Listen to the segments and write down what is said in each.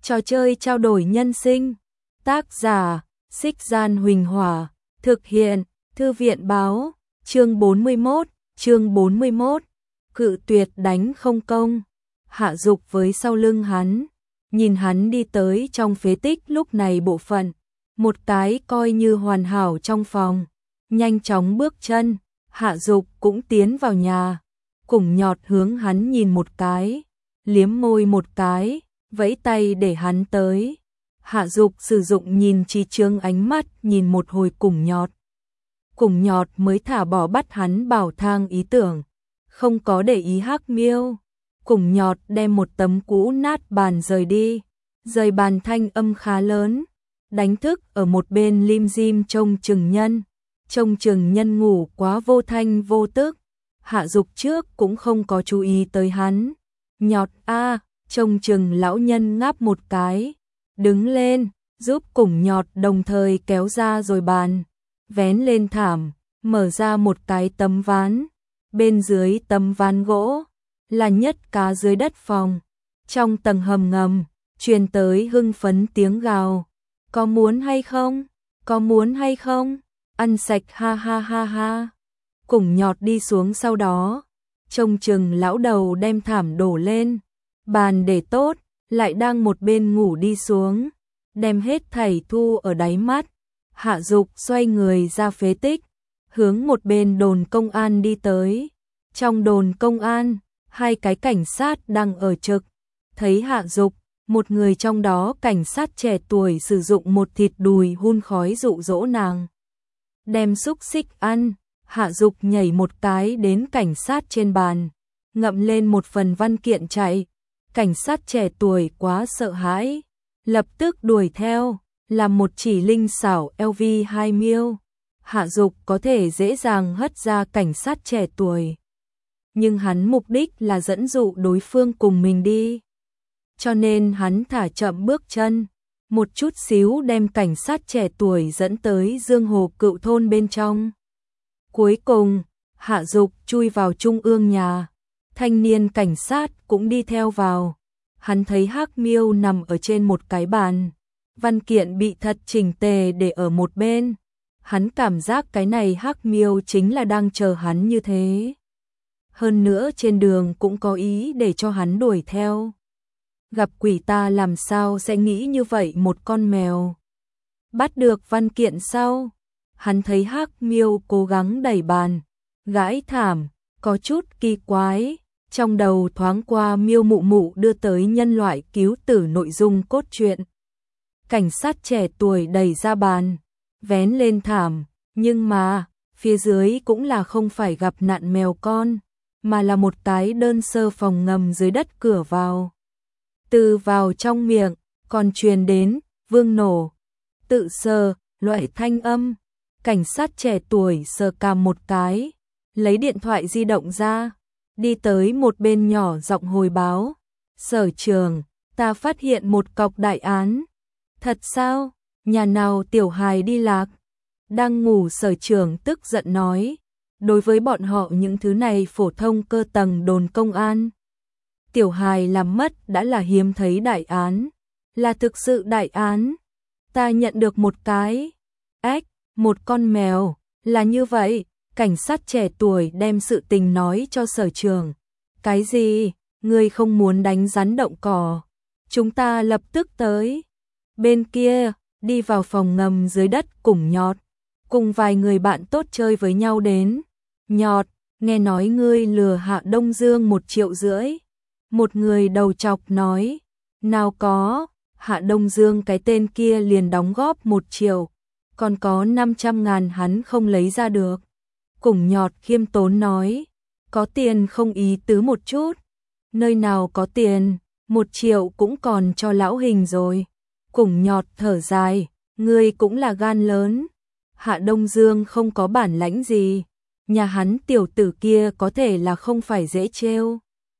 Trò chơi trao đổi nhân sinh. Tác giả, Xích Gian Huỳnh Hỏa. Thực hiện, Thư viện Báo. Chương 41. Cự tuyệt đánh không công. Hạ Dục với sau lưng hắn, nhìn hắn đi tới trong phế tích lúc này bộ phận, một cái coi như hoàn hảo trong phòng, nhanh chóng bước chân, Hạ Dục cũng tiến vào nhà, Củng Nhọt hướng hắn nhìn một cái, liếm môi một cái, vẫy tay để hắn tới. Hạ Dục sử dụng nhìn trí chướng ánh mắt nhìn một hồi Củng Nhọt mới thả bỏ bắt hắn bảo thang ý tưởng, không có để ý Hắc Miêu. Củng Nhọt đem một tấm cũ nát bàn rời đi, rời bàn thanh âm khá lớn, đánh thức ở một bên lim dim trông chừng nhân ngủ quá vô thanh vô tức. Hạ Dục trước cũng không có chú ý tới hắn. Nhọt a, trông chừng lão nhân ngáp một cái, đứng lên, giúp Củng Nhọt đồng thời kéo ra rồi bàn, vén lên thảm, mở ra một cái tấm ván, bên dưới tấm ván gỗ là nhất cá dưới đất phòng. Trong tầng hầm ngầm truyền tới hưng phấn tiếng gào, có muốn hay không, có muốn hay không, ăn sạch ha ha ha ha. Củng Nhọt đi xuống sau đó, trông chừng lão đầu đem thảm đổ lên, bàn để tốt, lại đang một bên ngủ đi xuống, đem hết thảy thu ở đáy mắt. Hạ Dục xoay người ra phế tích, hướng một bên đồn công an đi tới. Trong đồn công an, hai cái cảnh sát đang ở trực, thấy Hạ Dục, một người trong đó cảnh sát trẻ tuổi sử dụng một thịt đùi hun khói dụ dỗ nàng đem xúc xích ăn. Hạ Dục nhảy một cái đến cảnh sát trên bàn, ngậm lên một phần văn kiện chạy. Cảnh sát trẻ tuổi quá sợ hãi, lập tức đuổi theo, làm một chỉ linh xảo LV20. Hạ Dục có thể dễ dàng hất ra cảnh sát trẻ tuổi, nhưng hắn mục đích là dẫn dụ đối phương cùng mình đi, cho nên hắn thả chậm bước chân, một chút xíu đem cảnh sát trẻ tuổi dẫn tới Dương Hồ Cựu thôn bên trong. Cuối cùng, Hạ Dục chui vào trung ương nhà, thanh niên cảnh sát cũng đi theo vào. Hắn thấy Hắc Miêu nằm ở trên một cái bàn, văn kiện bị thật chỉnh tề để ở một bên. Hắn cảm giác cái này Hắc Miêu chính là đang chờ hắn như thế. Hơn nữa trên đường cũng có ý để cho hắn đuổi theo. Gặp quỷ ta làm sao sẽ nghĩ như vậy một con mèo. Bắt được văn kiện sau, hắn thấy Hắc Miêu cố gắng đẩy bàn, gãi thảm, có chút kỳ quái. Trong đầu thoáng qua Miêu Mụ Mụ đưa tới nhân loại cứu tử nội dung cốt truyện. Cảnh sát trẻ tuổi đẩy ra bàn, vén lên thảm, nhưng mà, phía dưới cũng là không phải gặp nạn mèo con, mà là một cái đơn sơ phòng ngầm dưới đất cửa vào. Từ vào trong miệng, còn truyền đến, vương nổ, tự sờ, loại thanh âm. Cảnh sát trẻ tuổi sờ cằm một cái, lấy điện thoại di động ra, đi tới một bên nhỏ giọng hồi báo. Sở trưởng, ta phát hiện một cọc đại án. Thật sao? Nhà nào tiểu hài đi lạc? Đang ngủ sở trưởng tức giận nói. Đối với bọn họ những thứ này phổ thông cơ tầng đồn công an, tiểu hài làm mất đã là hiếm thấy đại án. Là thực sự đại án. Ta nhận được một cái. Một con mèo. Là như vậy. Cảnh sát trẻ tuổi đem sự tình nói cho sở trưởng. Cái gì? Ngươi không muốn đánh rắn động cỏ. Chúng ta lập tức tới. Bên kia, đi vào phòng ngầm dưới đất Củng Nhọt, cùng vài người bạn tốt chơi với nhau đến. Nhọt, nghe nói ngươi lừa Hạ Đông Dương 1,5 triệu. Một người đầu chọc nói. Nào có, Hạ Đông Dương cái tên kia liền đóng góp 1 triệu, còn có 500.000 hắn không lấy ra được. Củng Nhọt khiêm tốn nói, có tiền không ý tứ một chút. Nơi nào có tiền, 1 triệu cũng còn cho lão hình rồi. Củng Nhọt thở dài, ngươi cũng là gan lớn. Hạ Đông Dương không có bản lãnh gì, nhà hắn tiểu tử kia có thể là không phải dễ trêu.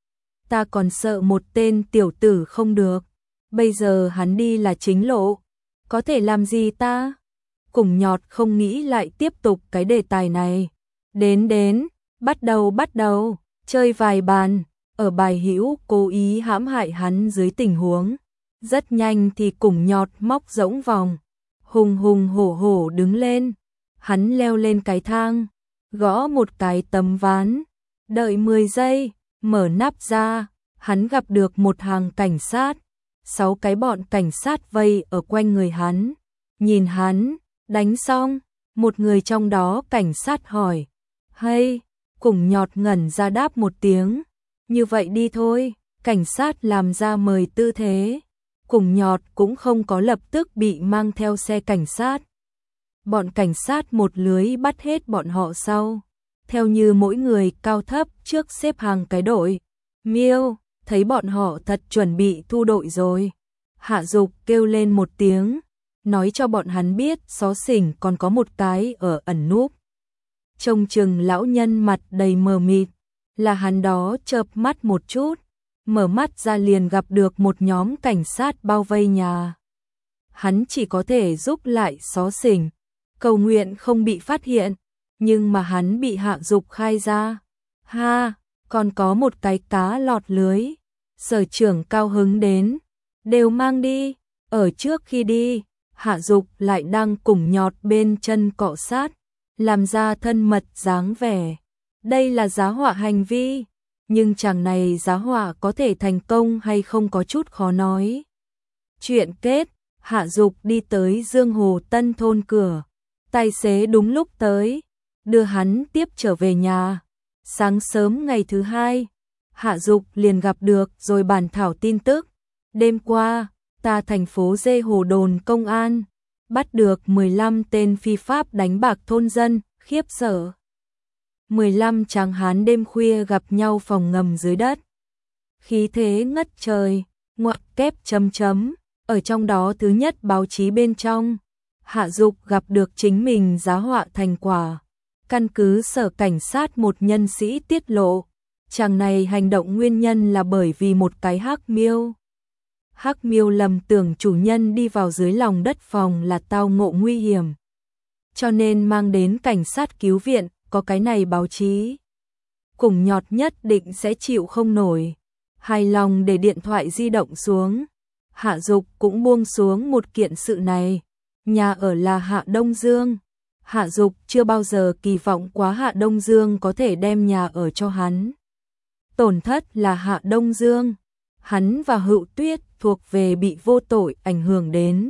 Ta còn sợ một tên tiểu tử không được, bây giờ hắn đi là chính lộ, có thể làm gì ta? Củng Nhọt không nghĩ lại tiếp tục cái đề tài này. Đến, bắt đầu, chơi vài bàn, ở bài hữu cố ý hãm hại hắn dưới tình huống Rất nhanh thì Cùng Nhọt móc rỗng vòng, hùng hùng hổ hổ đứng lên. Hắn leo lên cái thang, gõ một cái tấm ván, đợi 10 giây, mở nắp ra, hắn gặp được một hàng cảnh sát. 6 cái bọn cảnh sát vây ở quanh người hắn, nhìn hắn, đánh xong, một người trong đó cảnh sát hỏi, hay, Cùng Nhọt ngẩn ra đáp một tiếng, như vậy đi thôi, cảnh sát làm ra mời tư thế. Cùng Nhọt cũng không có lập tức bị mang theo xe cảnh sát. Bọn cảnh sát một lưới bắt hết bọn họ sau, theo như mỗi người cao thấp trước xếp hàng cái đội. Miêu, thấy bọn họ thật chuẩn bị thu đội rồi. Hạ Dục kêu lên một tiếng, nói cho bọn hắn biết xó xỉnh còn có một cái ở ẩn núp. Trông chừng lão nhân mặt đầy mờ mịt, là hắn đó chợp mắt một chút, mở mắt ra liền gặp được một nhóm cảnh sát bao vây nhà. Hắn chỉ có thể giúp lại xó xỉnh, cầu nguyện không bị phát hiện, nhưng mà hắn bị Hạ Dục khai ra. Ha, còn có một cái cá lọt lưới. Sở trưởng cao hứng đến, đều mang đi. Ở trước khi đi, Hạ Dục lại đang Cùng Nhọt bên chân cọ sát, làm ra thân mật dáng vẻ. Đây là giá họa hành vi, nhưng chàng này giá họa có thể thành công hay không có chút khó nói. Chuyện kết, Hạ Dục đi tới Dương Hồ Tân thôn cửa, tài xế đúng lúc tới, đưa hắn tiếp trở về nhà. Sáng sớm ngày thứ hai, Hạ Dục liền gặp được rồi bàn thảo tin tức. Đêm qua, ta thành phố Dê Hồ đồn công an, bắt được 15 tên phi pháp đánh bạc thôn dân, khiếp sợ. 15 tráng hán đêm khuya gặp nhau phòng ngầm dưới đất. Khí thế ngất trời, ngoặc kép chấm chấm, ở trong đó thứ nhất báo chí bên trong. Hạ Dục gặp được chính mình giá họa thành quả. Căn cứ sở cảnh sát một nhân sĩ tiết lộ, chàng này hành động nguyên nhân là bởi vì một cái hắc miêu. Hắc miêu lầm tưởng chủ nhân đi vào dưới lòng đất phòng là tao ngộ nguy hiểm, cho nên mang đến cảnh sát cứu viện. Có cái này báo chí, Cùng Nhọt nhất định sẽ chịu không nổi. Hài lòng để điện thoại di động xuống, Hạ Dục cũng buông xuống một kiện sự này. Nhà ở là Hạ Đông Dương. Hạ Dục chưa bao giờ kỳ vọng quá Hạ Đông Dương có thể đem nhà ở cho hắn. Tổn thất là Hạ Đông Dương, hắn và Hữu Tuyết thuộc về bị vô tội ảnh hưởng đến.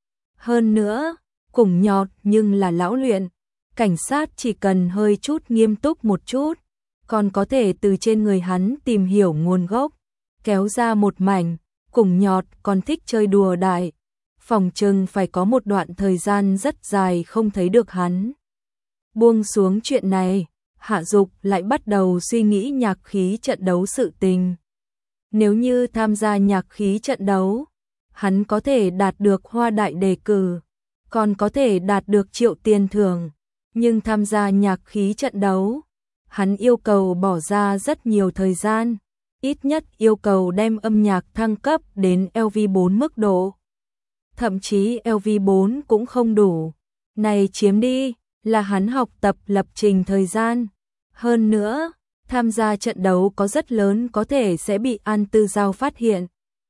Hơn nữa, Cùng Nhọt nhưng là lão luyện, cảnh sát chỉ cần hơi chút nghiêm túc một chút, còn có thể từ trên người hắn tìm hiểu nguồn gốc, kéo ra một mảnh. Cùng Nhọt còn thích chơi đùa đại, phòng chừng phải có một đoạn thời gian rất dài không thấy được hắn. Buông xuống chuyện này, Hạ Dục lại bắt đầu suy nghĩ nhạc khí trận đấu sự tình. Nếu như tham gia nhạc khí trận đấu, hắn có thể đạt được hoa đại đề cử, còn có thể đạt được triệu tiền thưởng. Nhưng tham gia nhạc khí trận đấu, hắn yêu cầu bỏ ra rất nhiều thời gian, ít nhất yêu cầu đem âm nhạc thăng cấp đến LV4 mức độ. Thậm chí LV4 cũng không đủ, này chiếm đi là hắn học tập lập trình thời gian. Hơn nữa, tham gia trận đấu có rất lớn có thể sẽ bị An Tư Giao phát hiện.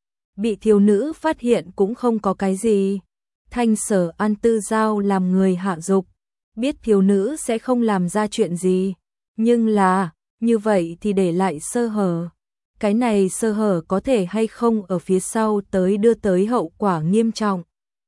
Bị thiếu nữ phát hiện cũng không có cái gì. Thanh sở An Tư Giao làm người Hạ Dục, biết thiếu nữ sẽ không làm ra chuyện gì, nhưng là, như vậy thì để lại sơ hở. Cái này sơ hở có thể hay không ở phía sau tới đưa tới hậu quả nghiêm trọng.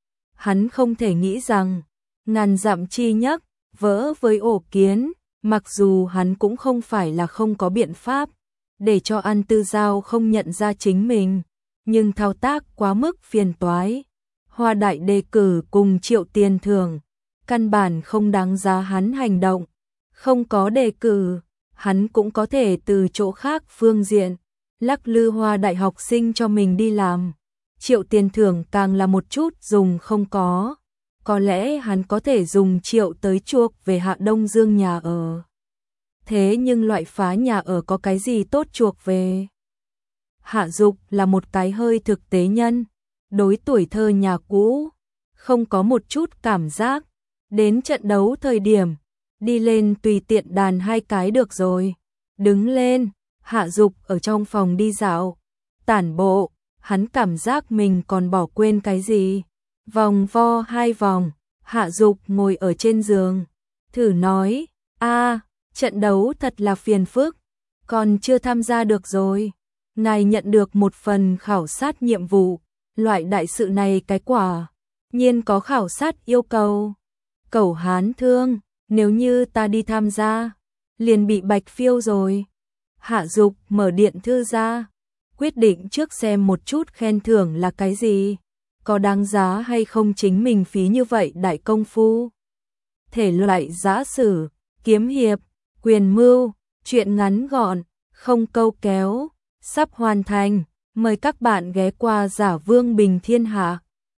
Hắn không thể nghĩ rằng, ngàn dặm chi nhấc, vỡ với ổ kiến, mặc dù hắn cũng không phải là không có biện pháp, để cho An Tư Giao không nhận ra chính mình, nhưng thao tác quá mức phiền toái. Hoa đại đề cử cùng triệu tiền thưởng, căn bản không đáng giá hắn hành động. Không có đề cử, hắn cũng có thể từ chỗ khác phương diện, lắc lư hoa đại học sinh cho mình đi làm. Triệu tiền thưởng càng là một chút dùng không có lẽ hắn có thể dùng triệu tới chuộc về Hạ Đông Dương nhà ở. Thế nhưng loại phá nhà ở có cái gì tốt chuộc về? Hạ Dục là một cái hơi thực tế nhân, đối tuổi thơ nhà cũ, không có một chút cảm giác. Đến trận đấu thời điểm, đi lên tùy tiện đàn 2 cái được rồi. Đứng lên, Hạ Dục ở trong phòng đi dạo, tản bộ, hắn cảm giác mình còn bỏ quên cái gì. Vòng vo 2 vòng, Hạ Dục ngồi ở trên giường, thử nói, trận đấu thật là phiền phức, còn chưa tham gia được rồi. Ngài nhận được một phần khảo sát nhiệm vụ, loại đại sự này cái quả nhiên có khảo sát yêu cầu. Cẩu Hán Thương, nếu như ta đi tham gia, liền bị bạch phiêu rồi. Hạ Dục mở điện thư ra, quyết định trước xem một chút khen thưởng là cái gì, có đáng giá hay không chính mình phí như vậy đại công phu. Thể loại giã sử, kiếm hiệp, quyền mưu, truyện ngắn gọn, không câu kéo, sắp hoàn thành, mời các bạn ghé qua Giả Vương Bình Thiên Hạ.